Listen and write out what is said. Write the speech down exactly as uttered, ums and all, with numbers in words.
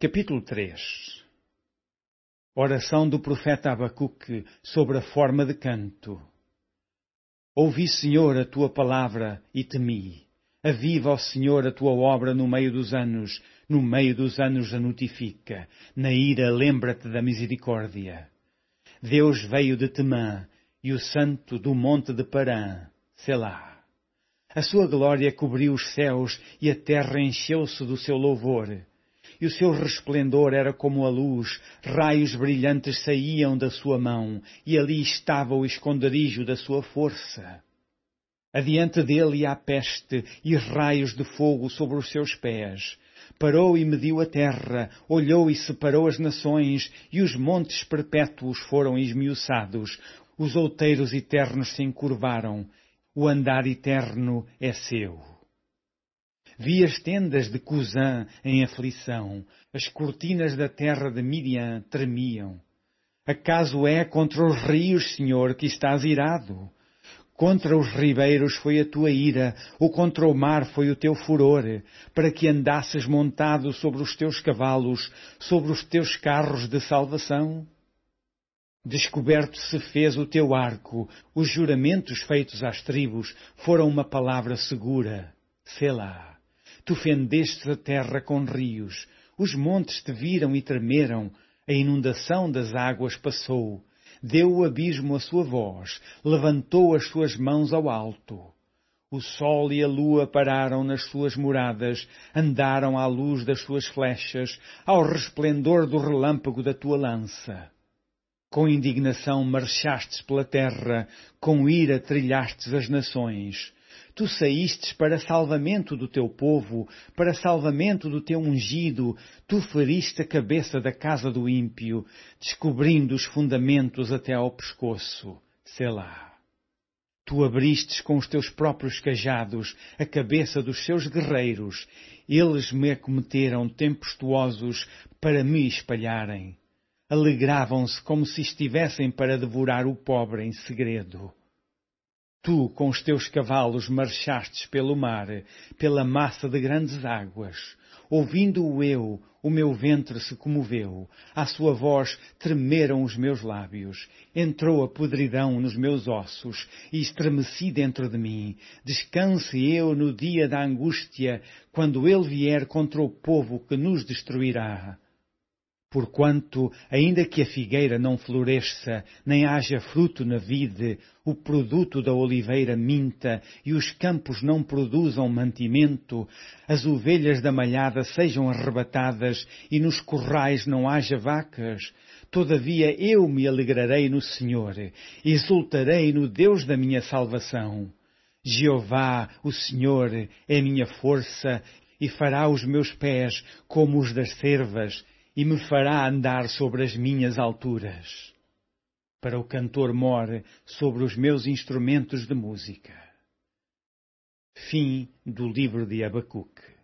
Capítulo três. Oração do profeta Abacuque sobre a forma de canto. Ouvi, Senhor, a tua palavra e temi. Aviva, ó Senhor, a tua obra no meio dos anos, no meio dos anos a notifica. Na ira lembra-te da misericórdia. Deus veio de Temã e o santo do monte de Parã, Selá. A sua glória cobriu os céus e a terra encheu-se do seu louvor. E o seu resplendor era como a luz, raios brilhantes saíam da sua mão, e ali estava o esconderijo da sua força. Adiante dele ia a peste, e raios de fogo sobre os seus pés. Parou e mediu a terra, olhou e separou as nações, e os montes perpétuos foram esmiuçados, os outeiros eternos se encurvaram, o andar eterno é seu. Vi as tendas de Cusã em aflição, as cortinas da terra de Midian tremiam. Acaso é contra os rios, Senhor, que estás irado? Contra os ribeiros foi a tua ira, ou contra o mar foi o teu furor, para que andasses montado sobre os teus cavalos, sobre os teus carros de salvação? Descoberto se fez o teu arco, os juramentos feitos às tribos foram uma palavra segura, Selá. Tu fendestes a terra com rios, os montes te viram e tremeram, a inundação das águas passou, deu o abismo a sua voz, levantou as suas mãos ao alto. O sol e a lua pararam nas suas moradas, andaram à luz das suas flechas, ao resplendor do relâmpago da tua lança. Com indignação marchastes pela terra, com ira trilhastes as nações. Tu saístes para salvamento do teu povo, para salvamento do teu ungido, tu feriste a cabeça da casa do ímpio, descobrindo os fundamentos até ao pescoço, Selá. Tu abristes com os teus próprios cajados a cabeça dos seus guerreiros, eles me acometeram tempestuosos para me espalharem. Alegravam-se como se estivessem para devorar o pobre em segredo. Tu, com os teus cavalos, marchastes pelo mar, pela massa de grandes águas. Ouvindo-o eu, o meu ventre se comoveu. À sua voz tremeram os meus lábios. Entrou a podridão nos meus ossos e estremeci dentro de mim. Descanse eu no dia da angústia, quando ele vier contra o povo que nos destruirá. Porquanto, ainda que a figueira não floresça, nem haja fruto na vide, o produto da oliveira minta, e os campos não produzam mantimento, as ovelhas da malhada sejam arrebatadas, e nos currais não haja vacas, todavia eu me alegrarei no Senhor, exultarei no Deus da minha salvação. Jeová, o Senhor, é minha força, e fará os meus pés como os das cervas, e me fará andar sobre as minhas alturas. Para o cantor mor sobre os meus instrumentos de música. Fim do livro de Abacuque.